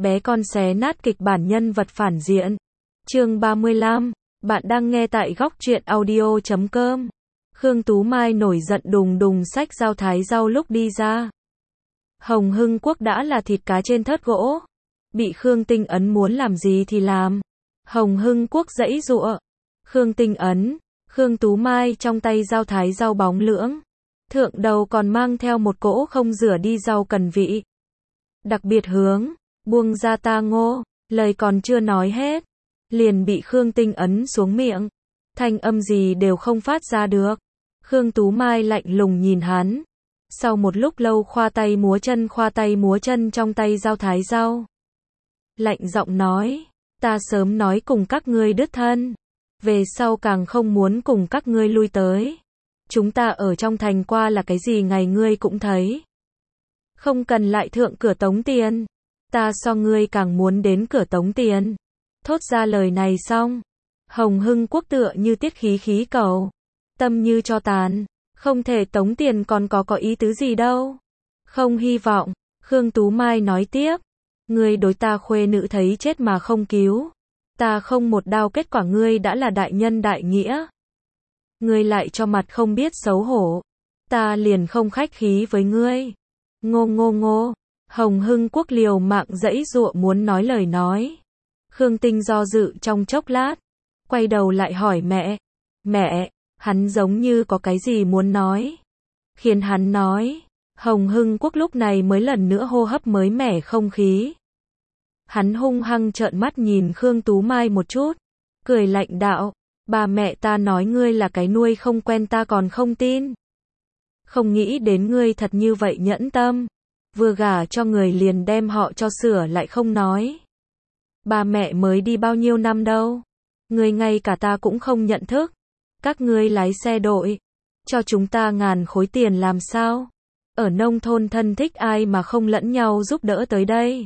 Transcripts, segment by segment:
Bé con xé nát kịch bản nhân vật phản diện. Chương 35. Bạn đang nghe tại góc truyện audio.com. Khương Tú Mai nổi giận đùng đùng xách dao thái rau lúc đi ra. Hồng Hưng Quốc đã là thịt cá trên thớt gỗ. Bị Khương Tinh Ấn muốn làm gì thì làm. Hồng Hưng Quốc giãy giụa. Khương Tinh Ấn, Khương Tú Mai trong tay dao thái rau bóng lưỡng. Thượng đầu còn mang theo một cỗ không rửa đi rau cần vị. Đặc biệt hướng, buông ra ta ngô, lời còn chưa nói hết. Liền bị Khương Tinh Ấn xuống miệng. Thanh âm gì đều không phát ra được. Khương Tú Mai lạnh lùng nhìn hắn. Sau một lúc lâu khoa tay múa chân trong tay dao thái rau. Lạnh giọng nói, ta sớm nói cùng các ngươi đứt thân. Về sau càng không muốn cùng các ngươi lui tới. Chúng ta ở trong thành qua là cái gì ngày ngươi cũng thấy. Không cần lại thượng cửa tống tiền. Ta so ngươi càng muốn đến cửa tống tiền. Thốt ra lời này xong. Hồng Hưng Quốc tựa như tiết khí cầu. Tâm như cho tàn. Không thể tống tiền còn có ý tứ gì đâu. Không hy vọng. Khương Tú Mai nói tiếp. Ngươi đối ta khuê nữ thấy chết mà không cứu. Ta không một đao kết quả ngươi đã là đại nhân đại nghĩa. Ngươi lại cho mặt không biết xấu hổ. Ta liền không khách khí với ngươi. Ngô. Hồng Hưng Quốc liều mạng giãy giụa muốn nói lời nói. Khương Tinh do dự trong chốc lát. Quay đầu lại hỏi mẹ. Mẹ, hắn giống như có cái gì muốn nói. Khiến hắn nói. Hồng Hưng Quốc lúc này mới lần nữa hô hấp mới mẻ không khí. Hắn hung hăng trợn mắt nhìn Khương Tú Mai một chút. Cười lạnh đạo. Bà mẹ ta nói ngươi là cái nuôi không quen ta còn không tin. Không nghĩ đến ngươi thật như vậy nhẫn tâm. Vừa gả cho người liền đem họ cho sửa lại không nói. Bà mẹ mới đi bao nhiêu năm đâu. Ngươi ngay cả ta cũng không nhận thức. Các ngươi lái xe đội. Cho chúng ta 1000 khối tiền làm sao? Ở nông thôn thân thích ai mà không lẫn nhau giúp đỡ tới đây.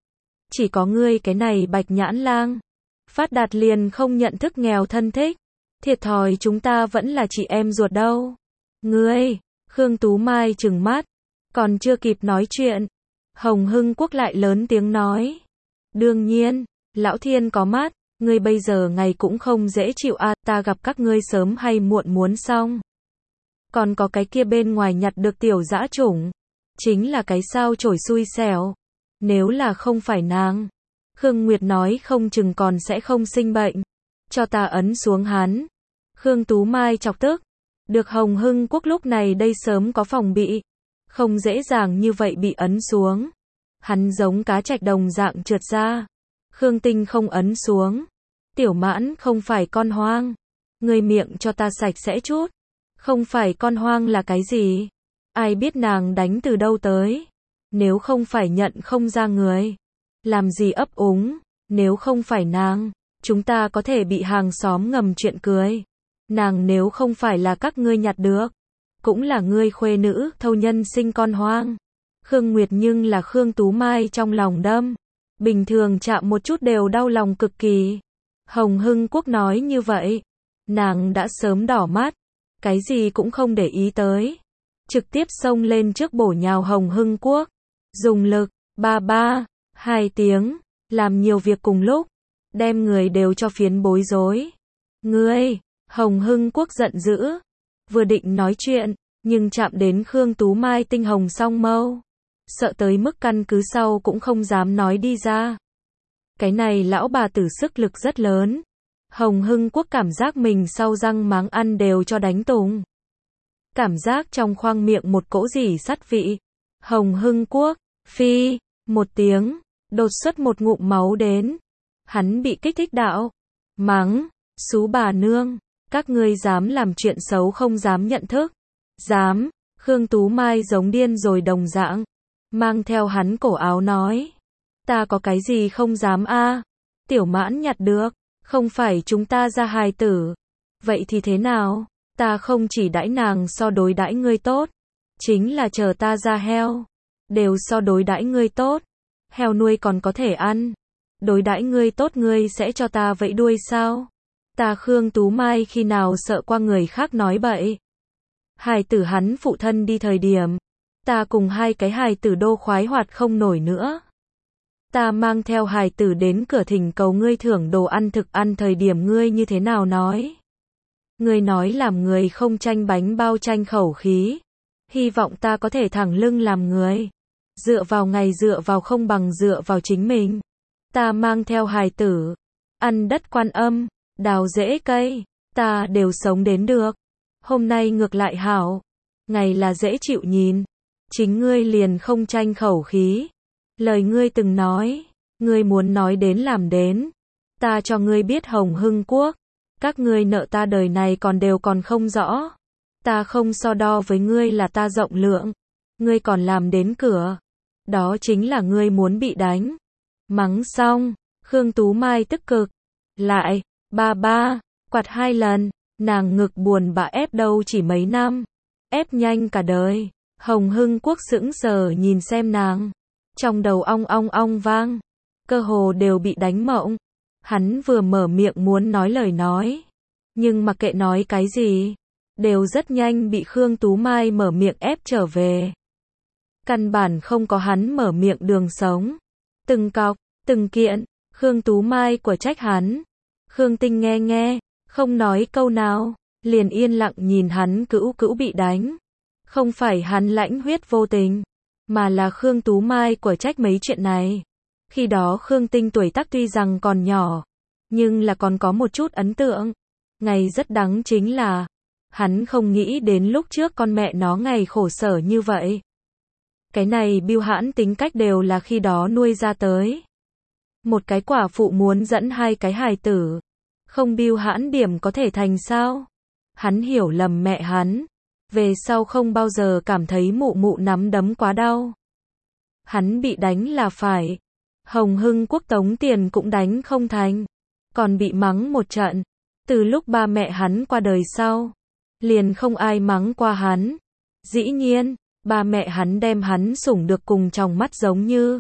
Chỉ có ngươi cái này bạch nhãn lang. Phát đạt liền không nhận thức nghèo thân thích. Thiệt thòi chúng ta vẫn là chị em ruột đâu. Ngươi, Khương Tú Mai trừng mắt. Còn chưa kịp nói chuyện. Hồng Hưng Quốc lại lớn tiếng nói. Đương nhiên, lão thiên có mắt. Ngươi bây giờ ngày cũng không dễ chịu à, ta gặp các ngươi sớm hay muộn muốn xong. Còn có cái kia bên ngoài nhặt được tiểu dã chủng. Chính là cái sao chổi xui xẻo. Nếu là không phải nàng. Khương Nguyệt nói không chừng còn sẽ không sinh bệnh. Cho ta ấn xuống hắn. Khương Tú Mai chọc tức. Được Hồng Hưng Quốc lúc này đây sớm có phòng bị. Không dễ dàng như vậy bị ấn xuống. Hắn giống cá trạch đồng dạng trượt ra. Khương Tinh không ấn xuống. Tiểu Mãn không phải con hoang. Ngươi miệng cho ta sạch sẽ chút. Không phải con hoang là cái gì? Ai biết nàng đánh từ đâu tới? Nếu không phải nhận không ra người. Làm gì ấp úng? Nếu không phải nàng, chúng ta có thể bị hàng xóm ngầm chuyện cười. Nàng nếu không phải là các ngươi nhặt được. Cũng là ngươi khuê nữ, thâu nhân sinh con hoang. Khương Nguyệt nhưng là Khương Tú Mai trong lòng đâm. Bình thường chạm một chút đều đau lòng cực kỳ. Hồng Hưng Quốc nói như vậy. Nàng đã sớm đỏ mắt. Cái gì cũng không để ý tới. Trực tiếp xông lên trước bổ nhào Hồng Hưng Quốc. Dùng lực, 2 tiếng. Làm nhiều việc cùng lúc. Đem người đều cho phiến bối rối. Ngươi, Hồng Hưng Quốc giận dữ. Vừa định nói chuyện. Nhưng chạm đến Khương Tú Mai tinh hồng song mâu. Sợ tới mức căn cứ sau cũng không dám nói đi ra. Cái này lão bà tử sức lực rất lớn. Hồng Hưng Quốc cảm giác mình sau răng máng ăn đều cho đánh tùng. Cảm giác trong khoang miệng một cỗ gì sắt vị. Hồng Hưng Quốc, phi, một tiếng, đột xuất một ngụm máu đến. Hắn bị kích thích đạo. Mắng, xú bà nương, các ngươi dám làm chuyện xấu không dám nhận thức. Dám, Khương Tú Mai giống điên rồi đồng dạng. Mang theo hắn cổ áo nói. Ta có cái gì không dám a? Tiểu Mãn nhặt được. Không phải chúng ta ra hài tử. Vậy thì thế nào? Ta không chỉ đãi nàng so đối đãi ngươi tốt. Chính là chờ ta ra heo. Đều so đối đãi ngươi tốt. Heo nuôi còn có thể ăn. Đối đãi ngươi tốt ngươi sẽ cho ta vẫy đuôi sao? Ta Khương Tú Mai khi nào sợ qua người khác nói bậy. Hài tử hắn phụ thân đi thời điểm. Ta cùng 2 cái hài tử đô khoái hoạt không nổi nữa. Ta mang theo hài tử đến cửa thỉnh cầu ngươi thưởng đồ ăn thực ăn thời điểm ngươi như thế nào nói? Ngươi nói làm người không tranh bánh bao tranh khẩu khí. Hy vọng ta có thể thẳng lưng làm người. Dựa vào ngày dựa vào không bằng dựa vào chính mình. Ta mang theo hài tử. Ăn đất Quan Âm, đào rễ cây. Ta đều sống đến được. Hôm nay ngược lại hảo. Ngày là dễ chịu nhìn. Chính ngươi liền không tranh khẩu khí. Lời ngươi từng nói. Ngươi muốn nói đến làm đến. Ta cho ngươi biết Hồng Hưng Quốc. Các ngươi nợ ta đời này còn đều còn không rõ. Ta không so đo với ngươi là ta rộng lượng. Ngươi còn làm đến cửa. Đó chính là ngươi muốn bị đánh. Mắng xong, Khương Tú Mai tức cực. Lại, ba, quạt 2 lần, nàng ngực buồn bã ép đâu chỉ mấy năm. Ép nhanh cả đời. Hồng Hưng Quốc sững sờ nhìn xem nàng. Trong đầu ong vang. Cơ hồ đều bị đánh mộng. Hắn vừa mở miệng muốn nói lời nói. Nhưng mà kệ nói cái gì. Đều rất nhanh bị Khương Tú Mai mở miệng ép trở về. Căn bản không có hắn mở miệng đường sống. Từng cọc, từng kiện, Khương Tú Mai của trách hắn. Khương Tinh nghe, không nói câu nào, liền yên lặng nhìn hắn cữu bị đánh. Không phải hắn lãnh huyết vô tình, mà là Khương Tú Mai của trách mấy chuyện này. Khi đó Khương Tinh tuổi tác tuy rằng còn nhỏ, nhưng là còn có một chút ấn tượng. Ngày rất đắng chính là, hắn không nghĩ đến lúc trước con mẹ nó ngày khổ sở như vậy. Cái này Bưu Hãn tính cách đều là khi đó nuôi ra tới. Một cái quả phụ muốn dẫn 2 cái hài tử. Không Bưu Hãn điểm có thể thành sao? Hắn hiểu lầm mẹ hắn. Về sau không bao giờ cảm thấy mụ nắm đấm quá đau. Hắn bị đánh là phải. Hồng Hưng Quốc tống tiền cũng đánh không thành. Còn bị mắng một trận. Từ lúc ba mẹ hắn qua đời sau. Liền không ai mắng qua hắn. Dĩ nhiên, ba mẹ hắn đem hắn sủng được cùng trong mắt giống như.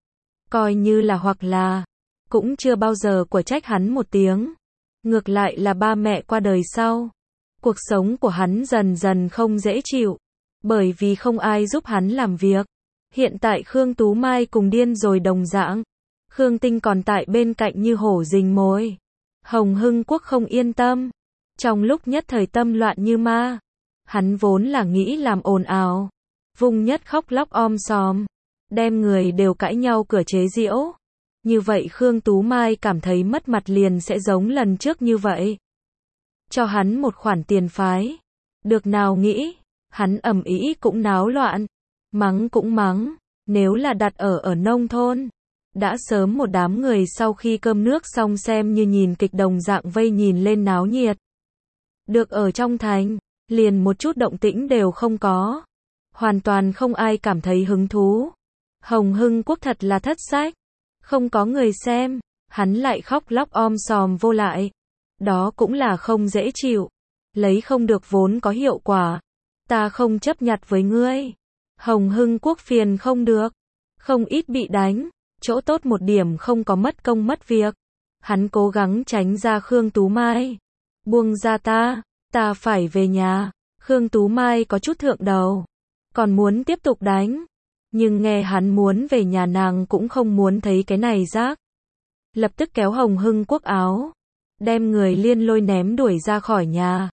Coi như là hoặc là. Cũng chưa bao giờ của trách hắn một tiếng. Ngược lại là ba mẹ qua đời sau. Cuộc sống của hắn dần dần không dễ chịu. Bởi vì không ai giúp hắn làm việc. Hiện tại Khương Tú Mai cùng điên rồi đồng dạng. Khương Tinh còn tại bên cạnh như hổ rình mồi. Hồng Hưng Quốc không yên tâm. Trong lúc nhất thời tâm loạn như ma. Hắn vốn là nghĩ làm ồn ào. Vùng nhất khóc lóc sòm. Đem người đều cãi nhau cửa chế giễu. Như vậy Khương Tú Mai cảm thấy mất mặt liền sẽ giống lần trước như vậy. Cho hắn một khoản tiền phái. Được nào nghĩ. Hắn ầm ĩ cũng náo loạn. Mắng cũng mắng. Nếu là đặt ở nông thôn. Đã sớm một đám người sau khi cơm nước xong xem như nhìn kịch đồng dạng vây nhìn lên náo nhiệt. Được ở trong thành. Liền một chút động tĩnh đều không có. Hoàn toàn không ai cảm thấy hứng thú. Hồng Hưng Quốc thật là thất sách. Không có người xem. Hắn lại khóc lóc sòm vô lại. Đó cũng là không dễ chịu. Lấy không được vốn có hiệu quả. Ta không chấp nhặt với ngươi. Hồng Hưng Quốc phiền không được. Không ít bị đánh. Chỗ tốt một điểm không có mất công mất việc. Hắn cố gắng tránh ra Khương Tú Mai. Buông ra ta phải về nhà. Khương Tú Mai có chút thượng đầu. Còn muốn tiếp tục đánh. Nhưng nghe hắn muốn về nhà nàng cũng không muốn thấy cái này rác. Lập tức kéo Hồng Hưng Quốc áo. Đem người liên lôi ném đuổi ra khỏi nhà.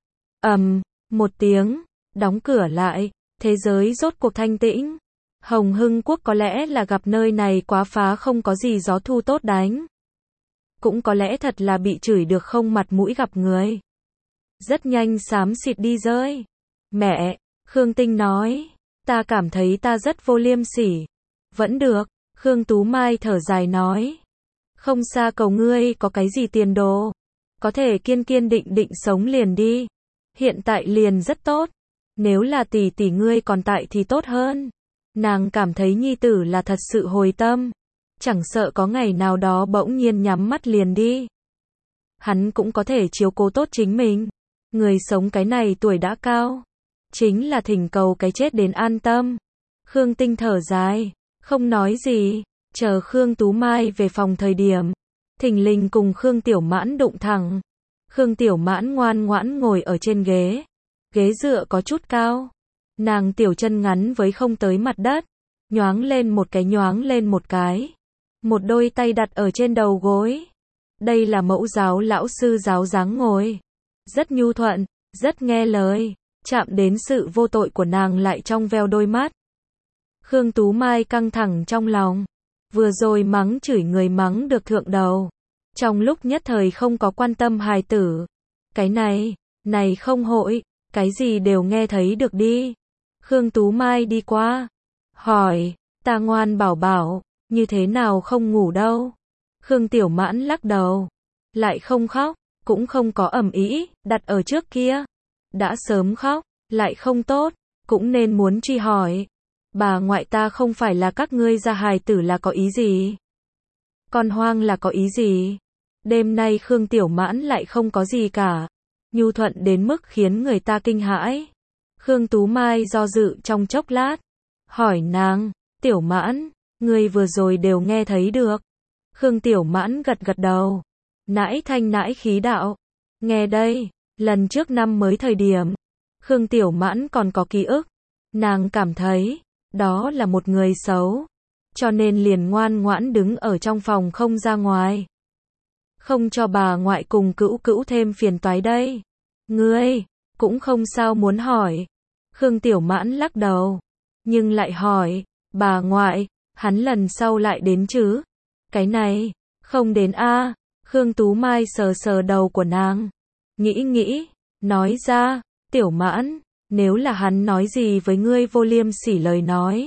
Một tiếng. Đóng cửa lại. Thế giới rốt cuộc thanh tĩnh. Hồng Hưng Quốc có lẽ là gặp nơi này quá phá không có gì gió thu tốt đánh. Cũng có lẽ thật là bị chửi được không mặt mũi gặp người. Rất nhanh xám xịt đi rơi. Mẹ, Khương Tinh nói. Ta cảm thấy ta rất vô liêm sỉ. Vẫn được, Khương Tú Mai thở dài nói. Không xa cầu ngươi có cái gì tiền đồ. Có thể kiên định sống liền đi. Hiện tại liền rất tốt. Nếu là tỷ ngươi còn tại thì tốt hơn. Nàng cảm thấy nhi tử là thật sự hồi tâm. Chẳng sợ có ngày nào đó bỗng nhiên nhắm mắt liền đi. Hắn cũng có thể chiếu cố tốt chính mình. Người sống cái này tuổi đã cao. Chính là thỉnh cầu cái chết đến an tâm. Khương Tinh thở dài. Không nói gì. Chờ Khương Tú Mai về phòng thời điểm. Thình lình cùng Khương Tiểu Mãn đụng thẳng. Khương Tiểu Mãn ngoan ngoãn ngồi ở trên ghế. Ghế dựa có chút cao. Nàng tiểu chân ngắn với không tới mặt đất. Nhoáng lên một cái. một đôi tay đặt ở trên đầu gối. Đây là mẫu giáo lão sư giáo dáng ngồi. Rất nhu thuận, rất nghe lời, chạm đến sự vô tội của nàng lại trong veo đôi mắt. Khương Tú Mai căng thẳng trong lòng. Vừa rồi mắng chửi người mắng được thượng đầu. Trong lúc nhất thời không có quan tâm hài tử. Cái này không hội, cái gì đều nghe thấy được đi. Khương Tú Mai đi qua, hỏi, ta ngoan bảo bảo, như thế nào không ngủ đâu. Khương Tiểu Mãn lắc đầu, lại không khóc, cũng không có ầm ĩ, đặt ở trước kia. Đã sớm khóc, lại không tốt, cũng nên muốn truy hỏi. Bà ngoại ta không phải là các ngươi ra hài tử là có ý gì? Con hoang là có ý gì? Đêm nay Khương Tiểu Mãn lại không có gì cả. Nhu thuận đến mức khiến người ta kinh hãi. Khương Tú Mai do dự trong chốc lát. Hỏi nàng, Tiểu Mãn, ngươi vừa rồi đều nghe thấy được. Khương Tiểu Mãn gật gật đầu. Nãi thanh nãi khí đạo. Nghe đây, lần trước năm mới thời điểm. Khương Tiểu Mãn còn có ký ức. Nàng cảm thấy, đó là một người xấu. Cho nên liền ngoan ngoãn đứng ở trong phòng không ra ngoài. Không cho bà ngoại cùng cữu cữu thêm phiền toái đây. Ngươi, cũng không sao muốn hỏi. Khương Tiểu Mãn lắc đầu. Nhưng lại hỏi, bà ngoại, hắn lần sau lại đến chứ? Cái này, không đến a. Khương Tú Mai sờ sờ đầu của nàng. Nghĩ, nói ra, Tiểu Mãn, nếu là hắn nói gì với ngươi vô liêm sỉ lời nói.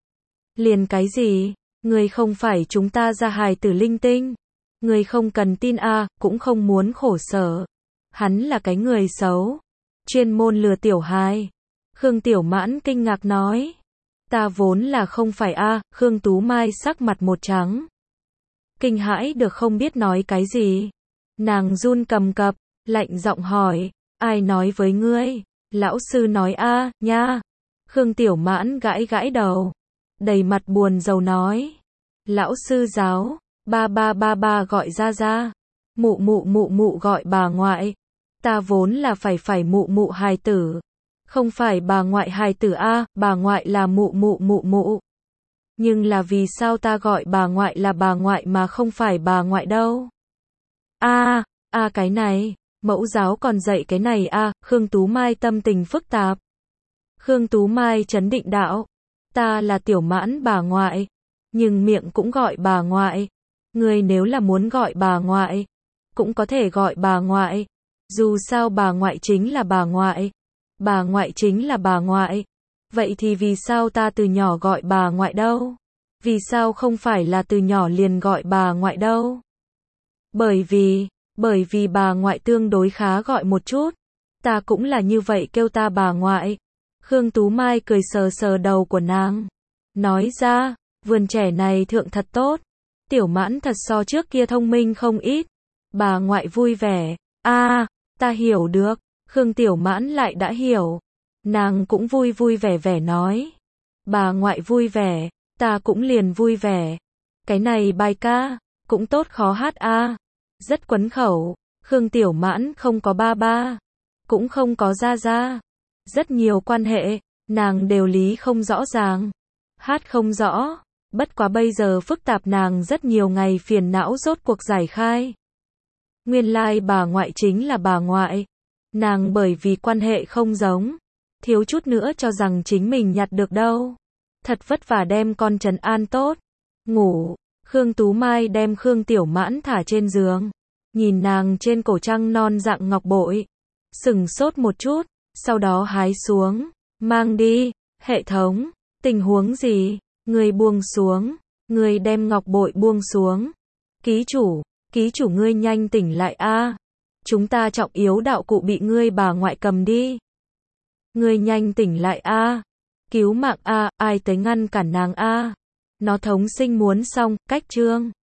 Liền cái gì, ngươi không phải chúng ta ra hài tử linh tinh. Ngươi không cần tin a, cũng không muốn khổ sở. Hắn là cái người xấu. Chuyên môn lừa tiểu hài. Khương Tiểu Mãn kinh ngạc nói. Ta vốn là không phải a. Khương Tú Mai sắc mặt một trắng. Kinh hãi được không biết nói cái gì. Nàng run cầm cập, lạnh giọng hỏi. Ai nói với ngươi? Lão sư nói a, nha. Khương Tiểu Mãn gãi gãi đầu. Đầy mặt buồn rầu nói. Lão sư giáo. Ba gọi ra. Mụ gọi bà ngoại. Ta vốn là phải mụ hài tử. Không phải bà ngoại hài tử a, bà ngoại là mụ. Nhưng là vì sao ta gọi bà ngoại là bà ngoại mà không phải bà ngoại đâu? Cái này, mẫu giáo còn dạy cái này a. Khương Tú Mai tâm tình phức tạp. Khương Tú Mai trấn định đạo. Ta là Tiểu Mãn bà ngoại. Nhưng miệng cũng gọi bà ngoại. Ngươi nếu là muốn gọi bà ngoại, cũng có thể gọi bà ngoại. Dù sao bà ngoại chính là bà ngoại. Bà ngoại chính là bà ngoại. Vậy thì vì sao ta từ nhỏ gọi bà ngoại đâu? Vì sao không phải là từ nhỏ liền gọi bà ngoại đâu? Bởi vì bà ngoại tương đối khá gọi một chút. Ta cũng là như vậy kêu ta bà ngoại. Khương Tú Mai cười sờ sờ đầu của nàng. Nói ra, vườn trẻ này thượng thật tốt. Tiểu Mãn thật so trước kia thông minh không ít. Bà ngoại vui vẻ. Ta hiểu được. Khương Tiểu Mãn lại đã hiểu. Nàng cũng vui vẻ nói. Bà ngoại vui vẻ, ta cũng liền vui vẻ. Cái này bài ca, cũng tốt khó hát a. Rất quấn khẩu. Khương Tiểu Mãn không có ba, cũng không có gia. Rất nhiều quan hệ, nàng đều lý không rõ ràng. Hát không rõ. Bất quá bây giờ phức tạp nàng rất nhiều ngày phiền não rốt cuộc giải khai. Nguyên lai bà ngoại chính là bà ngoại. Nàng bởi vì quan hệ không giống, thiếu chút nữa cho rằng chính mình nhặt được đâu. Thật vất vả đem con trấn an tốt. Ngủ, Khương Tú Mai đem Khương Tiểu Mãn thả trên giường. Nhìn nàng trên cổ trăng non dạng ngọc bội. Sửng sốt một chút, sau đó hái xuống. Mang đi, hệ thống, tình huống gì? Người buông xuống, người đem ngọc bội buông xuống. Ký chủ ngươi nhanh tỉnh lại a. Chúng ta trọng yếu đạo cụ bị ngươi bà ngoại cầm đi. Ngươi nhanh tỉnh lại a. Cứu mạng a, ai tới ngăn cản nàng a. Nó thống sinh muốn xong, cách chương.